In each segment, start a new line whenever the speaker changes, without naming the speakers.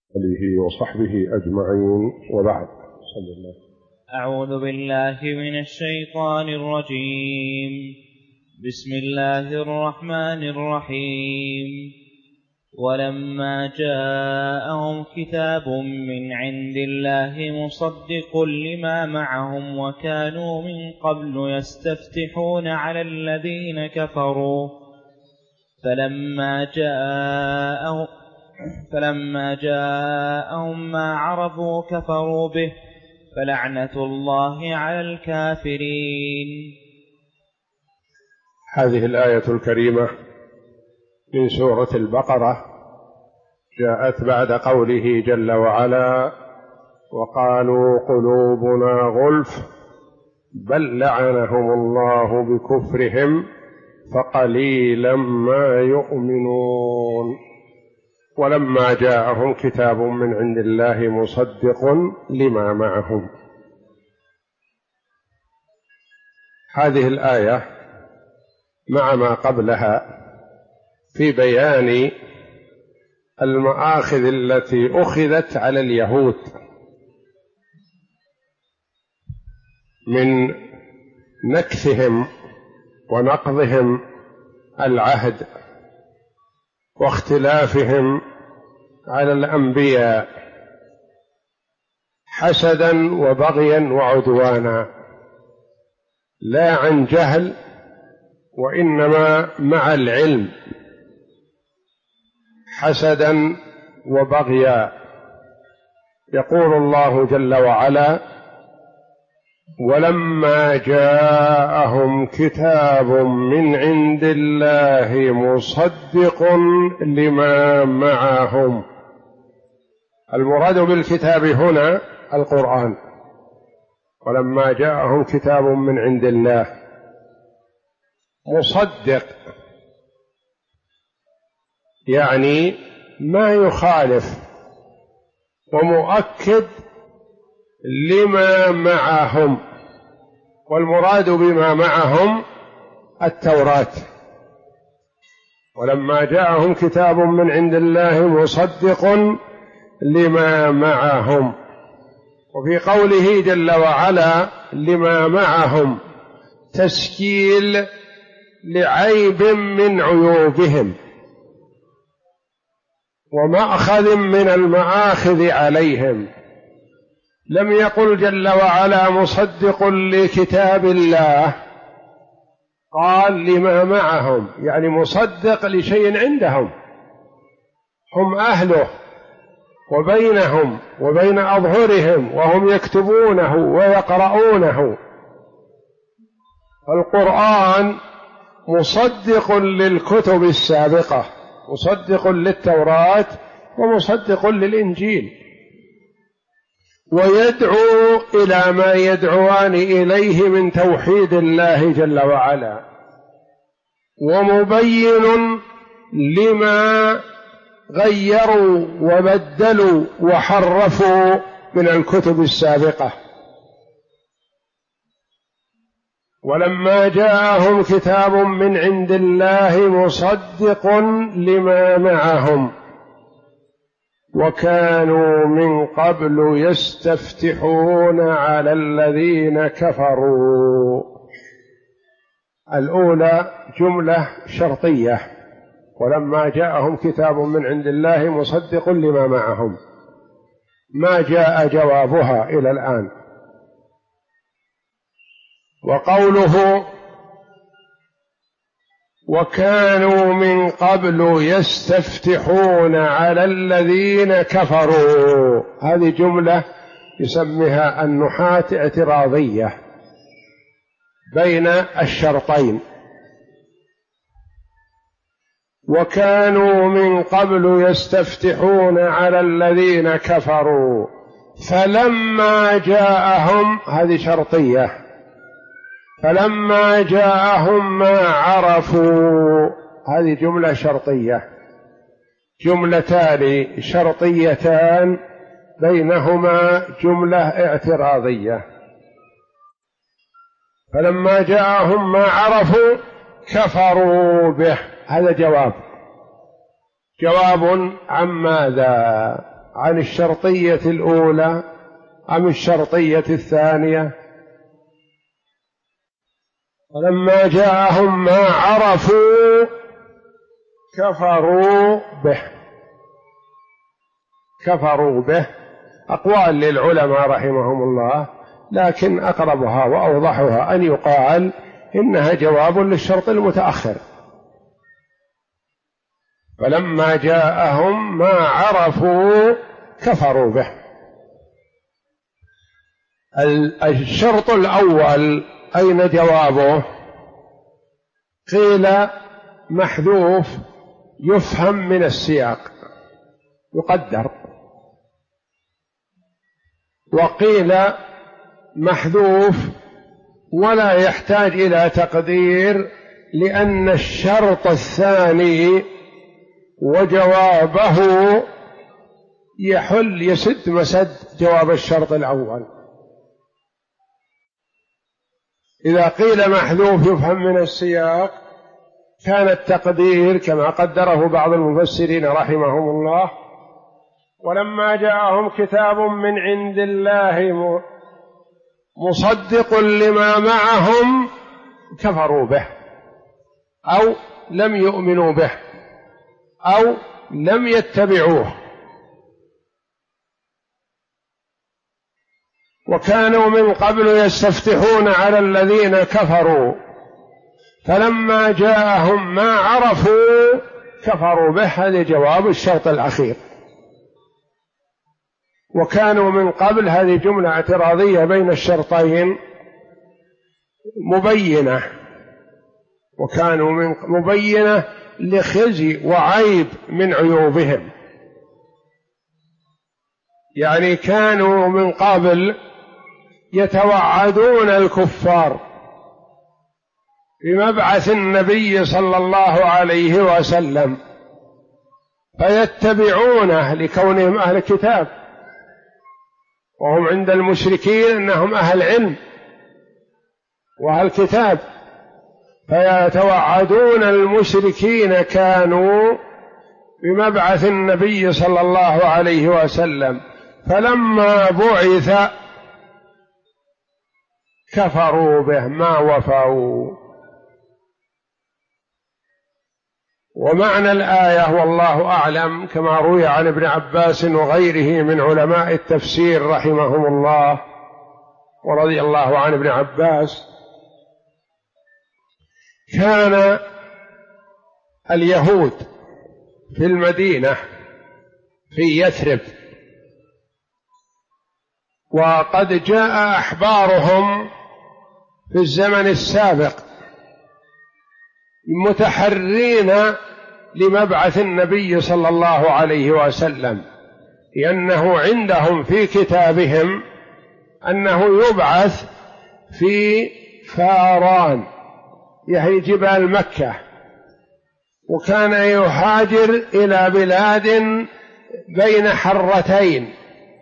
آله وصحبه أجمعين، وبعد. صلى الله.
أعوذ بالله من الشيطان الرجيم. بسم الله الرحمن الرحيم. ولما جاءهم كتاب من عند الله مصدق لما معهم وكانوا من قبل يستفتحون على الذين كفروا فلما جاءهم ما عرفوا كفروا به فلعنة الله على الكافرين.
هذه الآية الكريمة من سورة البقرة جاءت بعد قوله جل وعلا: وقالوا قلوبنا غلف بل لعنهم الله بكفرهم فقليلا ما يؤمنون. ولما جاءهم كتاب من عند الله مصدق لما معهم. هذه الآية مع ما قبلها في بيان المآخذ التي أخذت على اليهود من نكثهم ونقضهم العهد واختلافهم على الأنبياء حسدا وبغيا وعدوانا، لا عن جهل وإنما مع العلم، حسدا وبغيا. يقول الله جل وعلا: ولما جاءهم كتاب من عند الله مصدق لما معهم. المراد بالكتاب هنا القرآن. ولما جاءهم كتاب من عند الله مصدق، يعني ما يخالف ومؤكد لما معهم، والمراد بما معهم التوراة. ولما جاءهم كتاب من عند الله مصدق لما معهم. وفي قوله جل وعلا لما معهم تسجيل لعيب من عيوبهم ومأخذ من المآخذ عليهم. لم يقل جل وعلا مصدق لكتاب الله، قال لما معهم، يعني مصدق لشيء عندهم هم أهله وبينهم وبين أظهرهم وهم يكتبونه ويقرؤونه. القرآن مصدق للكتب السابقة، مصدق للتوراة ومصدق للإنجيل، ويدعو إلى ما يدعوان إليه من توحيد الله جل وعلا، ومبين لما غيروا وبدلوا وحرفوا من الكتب السابقة. ولما جاءهم كتاب من عند الله مصدق لما معهم وكانوا من قبل يستفتحون على الذين كفروا. الأولى جملة شرطية: ولما جاءهم كتاب من عند الله مصدق لما معهم، ما جاء جوابها إلى الآن. وقوله وكانوا من قبل يستفتحون على الذين كفروا، هذه جملة يسميها النحاة اعتراضية بين الشرطين. وكانوا من قبل يستفتحون على الذين كفروا فلما جاءهم، هذه شرطية، فلما جاءهم ما عرفوا، هذه جملة شرطية. جملتان شرطيتان بينهما جملة اعتراضية. فلما جاءهم ما عرفوا كفروا به، هذا جواب عن ماذا؟ عن الشرطية الأولى أم الشرطية الثانية؟ ولما جاءهم ما عرفوا كفروا به. كفروا به أقوال للعلماء رحمهم الله، لكن أقربها وأوضحها أن يقال إنها جواب للشرط المتأخر. فلما جاءهم ما عرفوا كفروا به. الشرط الأول أين جوابه؟ قيل محذوف يفهم من السياق يقدر، وقيل محذوف ولا يحتاج إلى تقدير، لأن الشرط الثاني وجوابه يسد مسد جواب الشرط الأول. إذا قيل محذوف يفهم من السياق كان التقدير كما قدره بعض المفسرين رحمهم الله: ولما جاءهم كتاب من عند الله مصدق لما معهم كفروا به، أو لم يؤمنوا به، أو لم يتبعوه. وكانوا من قبل يستفتحون على الذين كفروا فلما جاءهم ما عرفوا كفروا به. هذا جواب الشرط الأخير. وكانوا من قبل هذه جملة اعتراضية بين الشرطين مبينة، وكانوا من مبينة لخزي وعيب من عيوبهم. يعني كانوا من قبل يتوعدون الكفار بمبعث النبي صلى الله عليه وسلم فيتبعونه لكونهم أهل كتاب، وهم عند المشركين أنهم أهل علم وأهل كتاب، فيتوعدون المشركين كانوا بمبعث النبي صلى الله عليه وسلم، فلما بعث كفروا به ما وفوا. ومعنى الآية والله أعلم كما روي عن ابن عباس وغيره من علماء التفسير رحمهم الله ورضي الله عن ابن عباس: كان اليهود في المدينة في يثرب، وقد جاء أحبارهم في الزمن السابق متحرين لمبعث النبي صلى الله عليه وسلم، لأنه عندهم في كتابهم أنه يبعث في فاران يعني جبال مكة، وكان يهاجر إلى بلاد بين حرتين،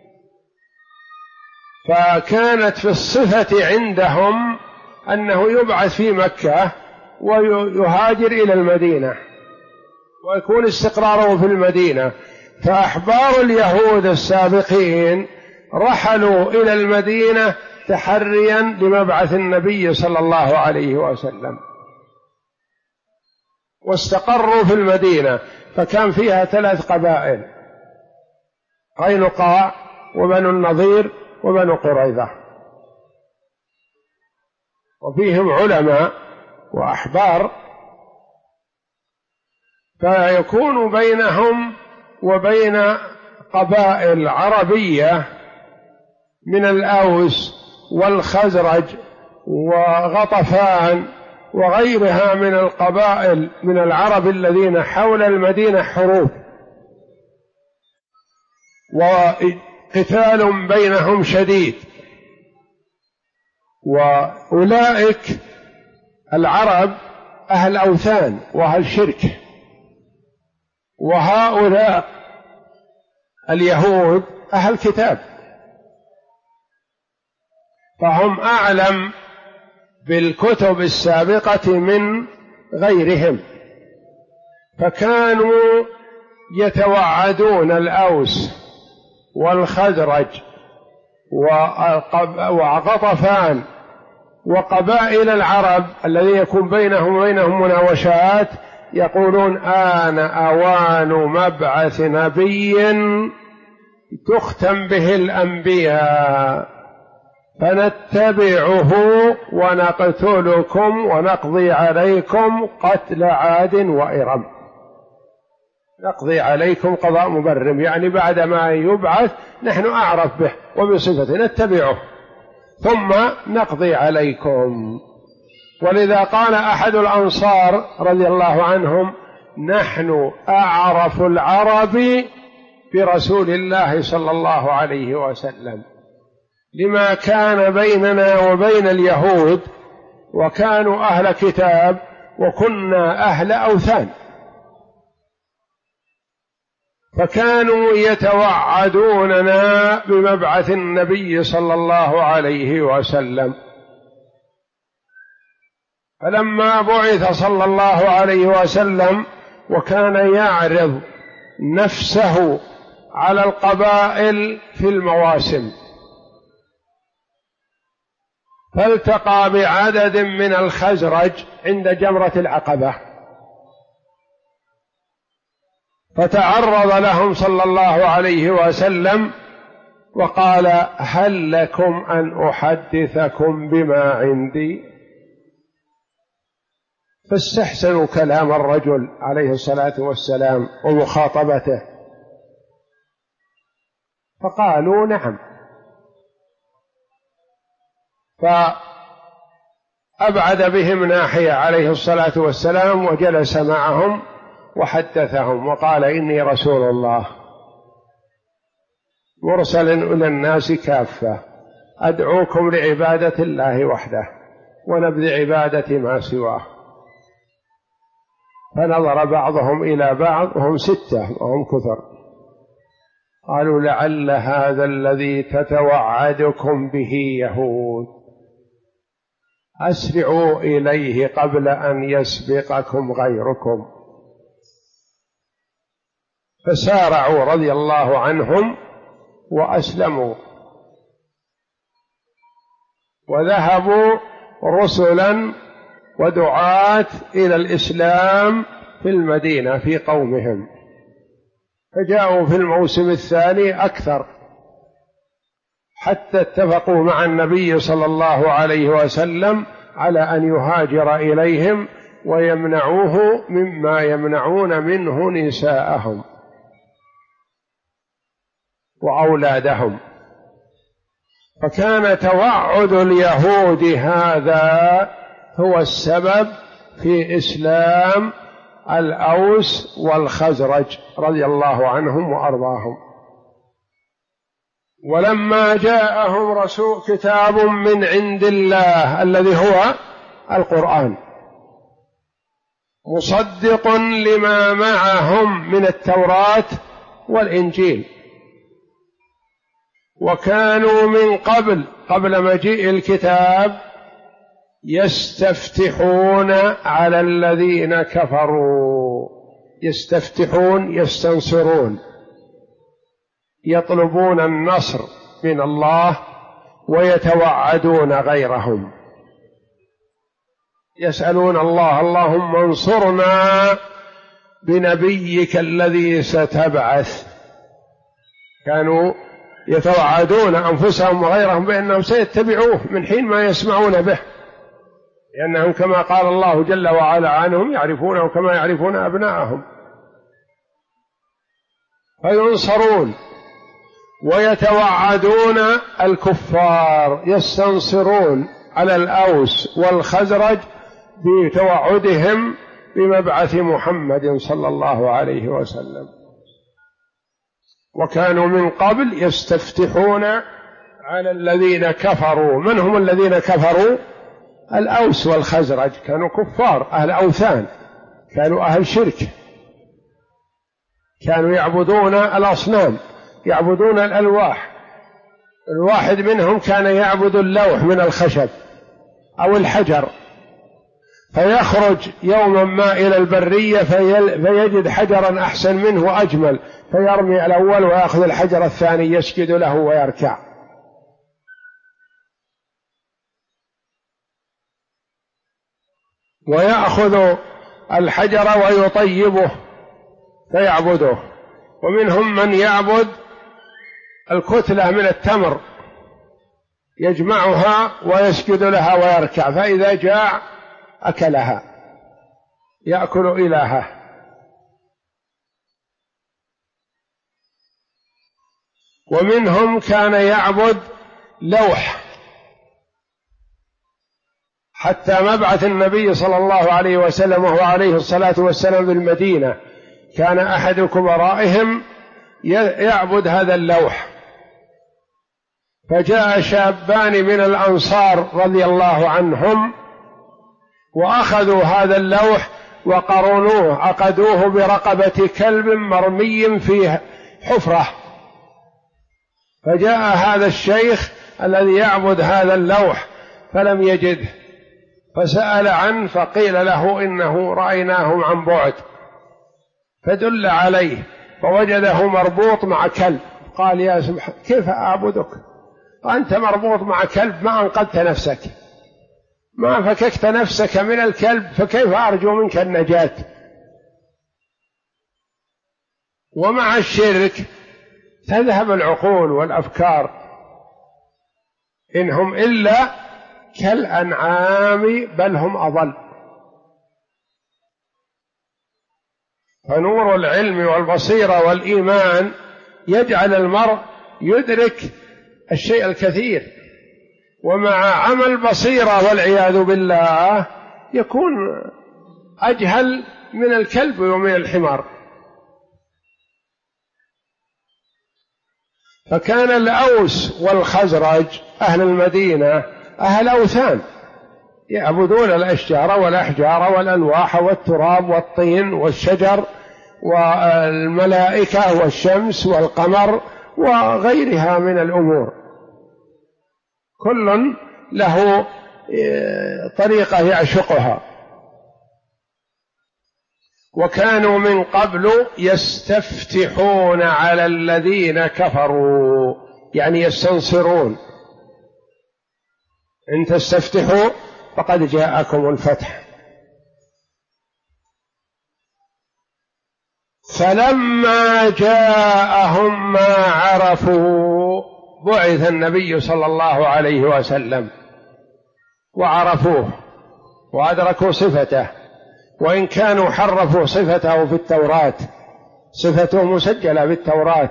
فكانت في الصفة عندهم أنه يبعث في مكة ويهاجر إلى المدينة ويكون استقراره في المدينة. فأحبار اليهود السابقين رحلوا إلى المدينة تحريا لمبعث النبي صلى الله عليه وسلم، واستقروا في المدينة، فكان فيها 3 قبائل: قينقاع وبنو النضير وبنو قريظة، وفيهم علماء وأحبار، فيكون بينهم وبين قبائل عربية من الأوس والخزرج وغطفان وغيرها من القبائل من العرب الذين حول المدينة حروب، وقتال بينهم شديد. وأولئك العرب أهل أوثان وأهل شرك، وهؤلاء اليهود أهل كتاب، فهم أعلم بالكتب السابقة من غيرهم، فكانوا يتوعدون الأوس والخزرج وغطفان وقبائل العرب الذي يكون بينهم وبينهم مناوشات، يقولون آن أوان مبعث نبي تختم به الأنبياء فنتبعه ونقتلكم ونقضي عليكم قتل عاد وإرم. نقضي عليكم قضاء مبرم، يعني بعد ما يبعث نحن أعرف به وبصفته نتبعه ثم نقضي عليكم. ولذا قال أحد الأنصار رضي الله عنهم: نحن أعرف العرب برسول الله صلى الله عليه وسلم، لما كان بيننا وبين اليهود، وكانوا أهل كتاب وكنا أهل أوثان، فكانوا يتوعدوننا بمبعث النبي صلى الله عليه وسلم. فلما بعث صلى الله عليه وسلم وكان يعرض نفسه على القبائل في المواسم، فالتقى بعدد من الخزرج عند جمرة العقبة، فتعرض لهم صلى الله عليه وسلم وقال: هل لكم أن أحدثكم بما عندي؟ فاستحسنوا كلام الرجل عليه الصلاة والسلام ومخاطبته، فقالوا: نعم. فأبعد بهم ناحية عليه الصلاة والسلام وجلس معهم وحدثهم وقال: إني رسول الله مرسل إلى الناس كافة، أدعوكم لعبادة الله وحده ونبذ عبادة ما سواه. فنظر بعضهم إلى بعض وهم 6 وهم كثر، قالوا: لعل هذا الذي تتوعدكم به يهود، أسرعوا إليه قبل أن يسبقكم غيركم. فسارعوا رضي الله عنهم وأسلموا، وذهبوا رسلا ودعاة إلى الإسلام في المدينة في قومهم، فجاءوا في الموسم الثاني أكثر، حتى اتفقوا مع النبي صلى الله عليه وسلم على أن يهاجر إليهم ويمنعوه مما يمنعون منه نساءهم وأولادهم. فكان توعد اليهود هذا هو السبب في إسلام الأوس والخزرج رضي الله عنهم وأرضاهم. ولما جاءهم كتاب من عند الله الذي هو القرآن مصدق لما معهم من التوراة والإنجيل، وكانوا من قبل مجيء الكتاب يستفتحون على الذين كفروا، يستفتحون يستنصرون، يطلبون النصر من الله ويتوعدون غيرهم، يسألون الله: اللهم انصرنا بنبيك الذي ستبعث. كانوا يتوعدون أنفسهم وغيرهم بأنهم سيتبعوه من حين ما يسمعون به، لأنهم كما قال الله جل وعلا عنهم يعرفونه كما يعرفون أبناءهم، فينصرون ويتوعدون الكفار، يستنصرون على الأوس والخزرج بتوعدهم بمبعث محمد صلى الله عليه وسلم. وكانوا من قبل يستفتحون على الذين كفروا. من هم الذين كفروا؟ الأوس والخزرج، كانوا كفار أهل أوثان، كانوا أهل شرك، كانوا يعبدون الأصنام، يعبدون الألواح. الواحد منهم كان يعبد اللوح من الخشب أو الحجر، فيخرج يوما ما إلى البرية فيجد حجرا أحسن منه وأجمل، فيرمي الأول ويأخذ الحجر الثاني يسجد له ويركع. ويأخذ الحجر ويطيبه فيعبده. ومنهم من يعبد الكتلة من التمر يجمعها ويسجد لها ويركع، فإذا جاع أكلها يأكل إلهه. ومنهم كان يعبد لوح، حتى مبعث النبي صلى الله عليه وسلم وهو عليه الصلاة والسلام بالمدينة كان أحد كبرائهم يعبد هذا اللوح، فجاء شابان من الأنصار رضي الله عنهم وأخذوا هذا اللوح وقرنوه، عقدوه برقبة كلب مرمي في حفرة. فجاء هذا الشيخ الذي يعبد هذا اللوح فلم يجده، فسأل عنه فقيل له إنه رأيناه عن بعد، فدل عليه فوجده مربوط مع كلب. قال يا سبحان كيف أعبدك وأنت مربوط مع كلب؟ ما أنقذت نفسك، ما فككت نفسك من الكلب، فكيف أرجو منك النجاة؟ ومع الشرك تذهب العقول والأفكار، إنهم إلا كالأنعام بل هم أضل. فنور العلم والبصيرة والإيمان يجعل المرء يدرك الشيء الكثير، ومع عمل بصيرة والعياذ بالله يكون أجهل من الكلب ومن الحمار. فكان الأوس والخزرج أهل المدينة أهل أوثان، يعبدون الأشجار والأحجار والألواح والتراب والطين والشجر والملائكة والشمس والقمر وغيرها من الأمور، كل له طريقة يعشقها. وكانوا من قبل يستفتحون على الذين كفروا، يعني يستنصرون، إن تستفتحوا فقد جاءكم الفتح. فلما جاءهم ما عرفوا بعث النبي صلى الله عليه وسلم وعرفوه وأدركوا صفته، وإن كانوا حرفوا صفته في التوراة، صفته مسجلة في التوراة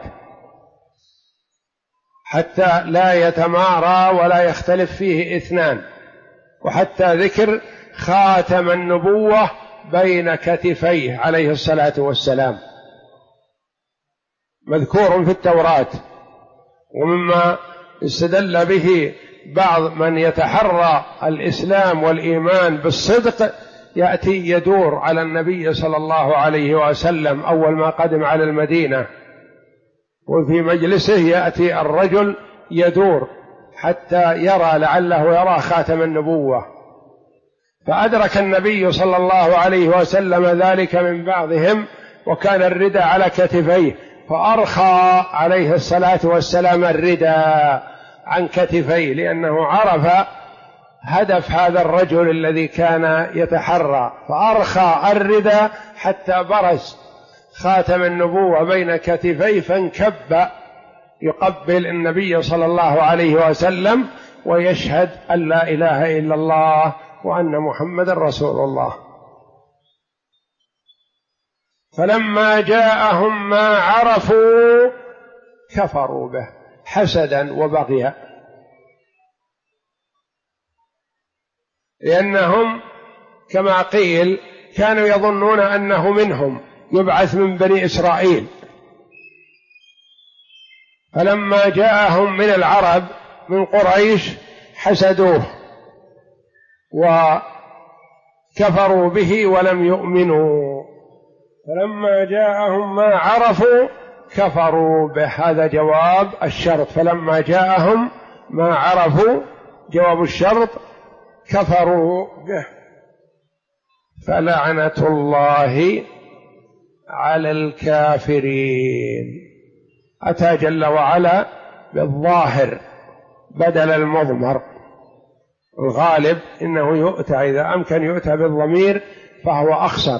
حتى لا يتمارى ولا يختلف فيه اثنان، وحتى ذكر خاتم النبوة بين كتفيه عليه الصلاة والسلام مذكور في التوراة. ومما استدل به بعض من يتحرى الإسلام والإيمان بالصدق يأتي يدور على النبي صلى الله عليه وسلم أول ما قدم على المدينة، وفي مجلسه يأتي الرجل يدور حتى يرى لعله يرى خاتم النبوة، فأدرك النبي صلى الله عليه وسلم ذلك من بعضهم، وكان الردى على كتفيه، فأرخى عليه الصلاة والسلام الردى عن كتفيه، لأنه عرف هدف هذا الرجل الذي كان يتحرى، فأرخى الردى حتى برز خاتم النبوة بين كتفيه، فانكب يقبل النبي صلى الله عليه وسلم ويشهد أن لا إله إلا الله وأن محمد رسول الله. فلما جاءهم ما عرفوا كفروا به حسدا وبغيا، لأنهم كما قيل كانوا يظنون أنه منهم، يبعث من بني إسرائيل. فلما جاءهم من العرب من قريش حسدوه وكفروا به ولم يؤمنوا. فلما جاءهم ما عرفوا كفروا به، هذا جواب الشرط. فلما جاءهم ما عرفوا جواب الشرط كفروا به، فلعنة الله على الكافرين. أتى جل وعلا بالظاهر بدل المضمر. الغالب إنه يؤتى إذا أمكن يؤتى بالضمير فهو أخسر.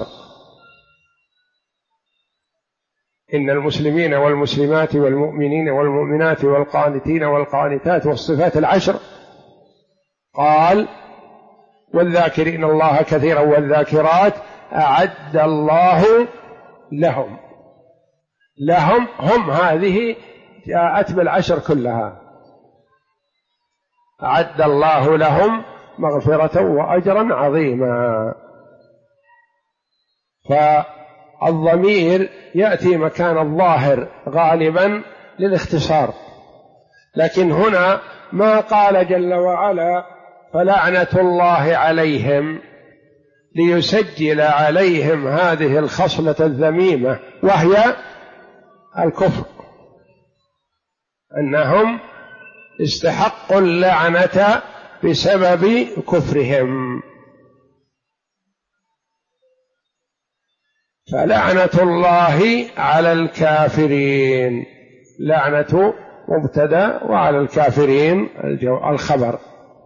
إن المسلمين والمسلمات والمؤمنين والمؤمنات والقانتين والقانتات والصفات العشر، قال والذاكرين الله كثيرا والذاكرات أعد الله لهم. لهم هم هذه جاءت بالعشر كلها. أعد الله لهم مغفرة وأجرا عظيما. فالضمير يأتي مكان الظاهر غالبا للاختصار، لكن هنا ما قال جل وعلا فلعنة الله عليهم ليسجل عليهم هذه الخصلة الذميمة وهي الكفر، أنهم استحقوا اللعنة بسبب كفرهم. فلعنة الله على الكافرين، لعنة مبتدأ وعلى الكافرين الخبر.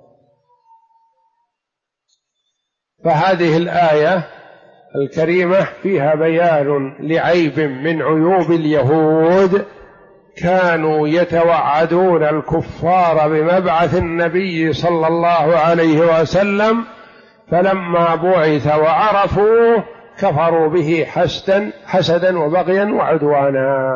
فهذه الآية الكريمة فيها بيان لعيب من عيوب اليهود، كانوا يتوعدون الكفار بمبعث النبي صلى الله عليه وسلم، فلما بعث وعرفوه كفروا به حسدا وبغيا وعدوانا.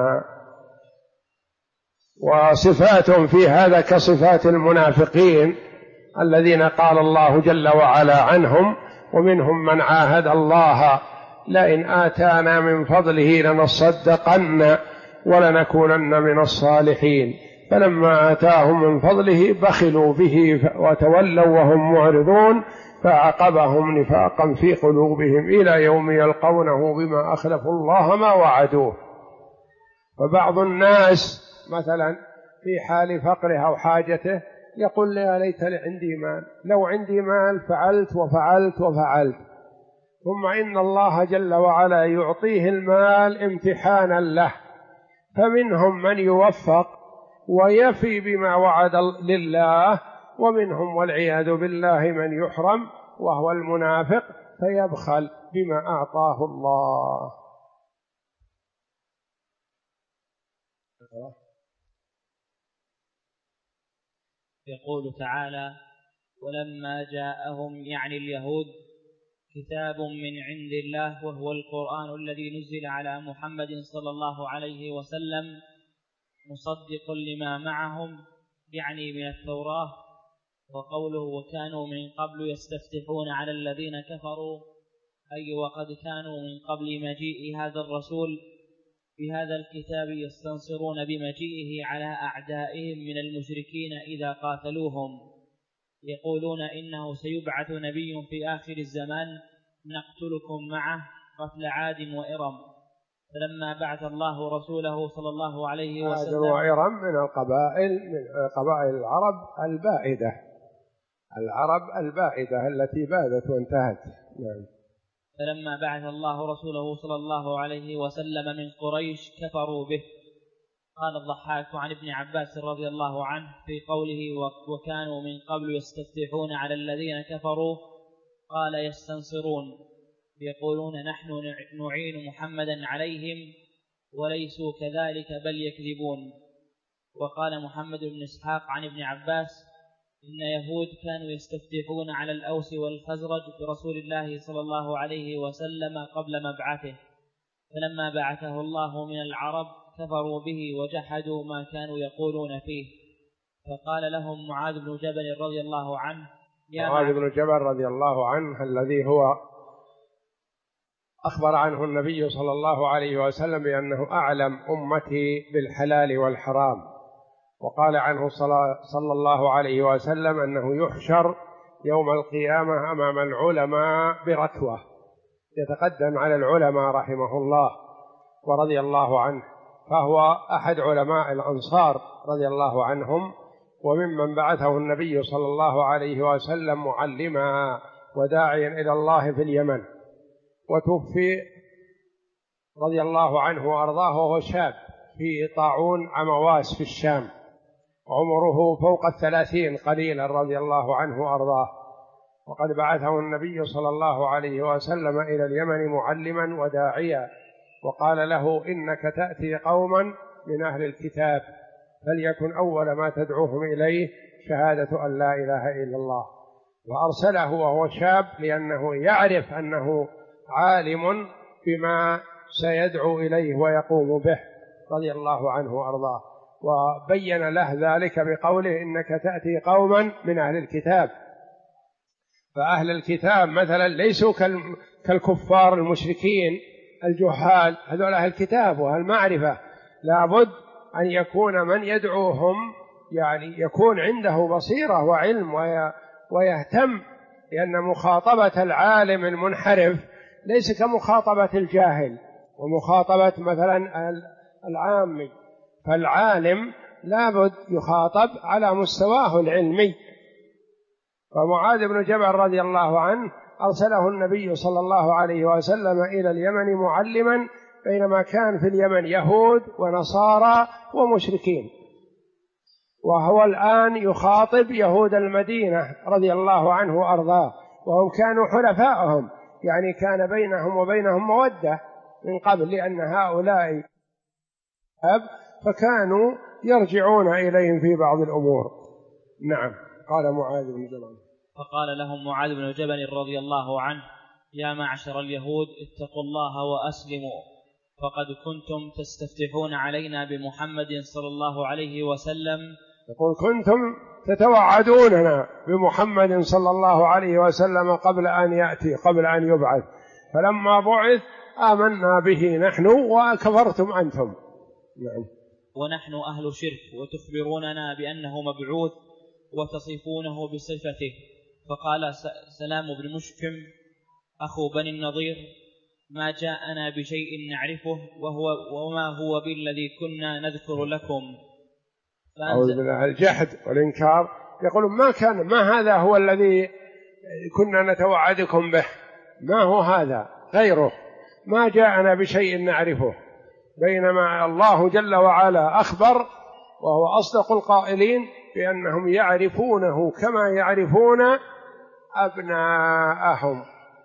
وصفات في هذا كصفات المنافقين الذين قال الله جل وعلا عنهم ومنهم من عاهد الله لئن آتانا من فضله لنصدقن ولنكونن من الصالحين، فلما آتاهم من فضله بخلوا به وتولوا وهم معرضون فعقبهم نفاقا في قلوبهم إلى يوم يلقونه بما أخلفوا الله ما وعدوه. فبعض الناس مثلا في حال فقره أو حاجته يقول يا ليت عندي مال، لو عندي مال فعلت وفعلت وفعلت، ثم إن الله جل وعلا يعطيه المال امتحانا له، فمنهم من يوفق ويفي بما وعد لله، ومنهم والعياذ بالله من يحرم وهو المنافق فيبخل بما أعطاه الله.
يقول تعالى ولما جاءهم يعني اليهود كتاب من عند الله وهو القرآن الذي نزل على محمد صلى الله عليه وسلم مصدق لما معهم يعني من التوراة، وقوله وكانوا من قبل يستفتحون على الذين كفروا أي وقد كانوا من قبل مجيء هذا الرسول بهذا الكتاب يستنصرون بمجيئه على أعدائهم من المشركين إذا قاتلوهم، يقولون إنه سيبعث نبي في آخر الزمان نقتلكم معه قتل عاد وإرم. فلما بعث الله رسوله صلى الله عليه وسلم
عاد وإرم من القبائل من قبائل العرب البائدة التي بادت وانتهت. نعم.
فلما بعث الله رسوله صلى الله عليه وسلم من قريش كفروا به. قال الضحاك عن ابن عباس رضي الله عنه في قوله وكانوا من قبل يستفتحون على الذين كفروا قال يستنصرون، يقولون نحن نعين محمدا عليهم وليسوا كذلك بل يكذبون. وقال محمد بن إسحاق عن ابن عباس إن يهود كانوا يستفتحون على الأوس والخزرج برسول الله صلى الله عليه وسلم قبل مبعثه، فلما بعثه الله من العرب كفروا به وجحدوا ما كانوا يقولون فيه. فقال لهم معاذ بن جبل رضي الله عنه
معاذ بن جبل رضي الله عنه الذي هو أخبر عنه النبي صلى الله عليه وسلم بأنه أعلم أمتي بالحلال والحرام، وقال عنه صلى الله عليه وسلم أنه يحشر يوم القيامة أمام العلماء برتوة، يتقدم على العلماء رحمه الله ورضي الله عنه، فهو أحد علماء الأنصار رضي الله عنهم، وممن بعثه النبي صلى الله عليه وسلم معلما وداعيا إلى الله في اليمن، وتوفي رضي الله عنه وأرضاه وهو شاب في طاعون عمواس في الشام، عمره فوق 30 قليلا رضي الله عنه وأرضاه، وقد بعثه النبي صلى الله عليه وسلم إلى اليمن معلما وداعيا، وقال له: إنك تأتي قوما من أهل الكتاب فليكن أول ما تدعوهم إليه شهادة أن لا إله إلا الله. وأرسله وهو شاب لأنه يعرف أنه عالم بما سيدعو إليه ويقوم به رضي الله عنه وأرضاه، وبين له ذلك بقوله: إنك تأتي قوما من أهل الكتاب. فأهل الكتاب مثلا ليسوا كالكفار المشركين الجهال، هذول أهل الكتاب وأهل المعرفة، لابد أن يكون من يدعوهم يعني يكون عنده بصيرة وعلم ويهتم، لأن مخاطبة العالم المنحرف ليس كمخاطبة الجاهل ومخاطبة مثلا العامي، فالعالم لابد يخاطب على مستواه العلمي. فمعاذ بن جبل رضي الله عنه أرسله النبي صلى الله عليه وسلم إلى اليمن معلما، بينما كان في اليمن يهود ونصارى ومشركين، وهو الآن يخاطب يهود المدينة رضي الله عنه وأرضاه، وهم كانوا حلفائهم، يعني كان بينهم وبينهم مودة من قبل، لأن هؤلاء أب فكانوا يرجعون إليهم في بعض الأمور. نعم. قال معاذ بن جبل:
فقال لهم معاذ بن جبل رضي الله عنه: يا معشر اليهود اتقوا الله وأسلموا، فقد كنتم تستفتحون علينا بمحمد صلى الله عليه وسلم.
يقول: كنتم تتوعدوننا بمحمد صلى الله عليه وسلم قبل أن يأتي، قبل أن يبعث، فلما بعث آمنا به نحن وكفرتم أنتم. نعم.
ونحن أهل شرك، وتخبروننا بأنه مبعوث وتصفونه بصفته. فقال سلام بن مشكم أخو بني النضير: ما جاءنا بشيء نعرفه وما هو بالذي كنا نذكر لكم.
أعوذ بالله، الجحد والإنكار، يقولون ما هذا هو الذي كنا نتوعدكم به، ما هو هذا غيره، ما جاءنا بشيء نعرفه، بينما الله جل وعلا أخبر وهو أصدق القائلين بأنهم يعرفونه كما يعرفون أبناءهم.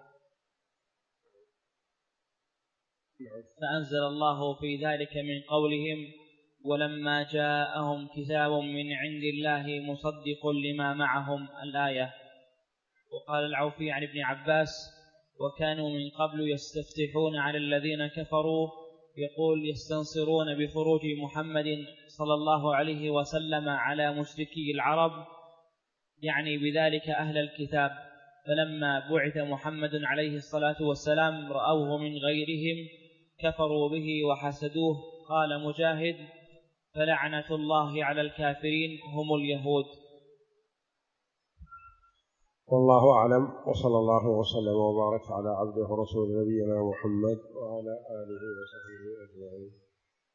فأنزل الله في ذلك من قولهم: ولما جاءهم كتاب من عند الله مصدق لما معهم، الآية. وقال العوفي عن ابن عباس: وكانوا من قبل يستفتحون على الذين كفروا، يقول: يستنصرون بخروج محمد صلى الله عليه وسلم على مشركي العرب، يعني بذلك أهل الكتاب. فلما بعث محمد عليه الصلاة والسلام رأوه من غيرهم كفروا به وحسدوه. قال مجاهد: فلعنة الله على الكافرين هم اليهود.
والله أعلم، وصلى الله وسلم وبارك على عبده ورسوله نبينا محمد وعلى آله وصحبه أجمعين.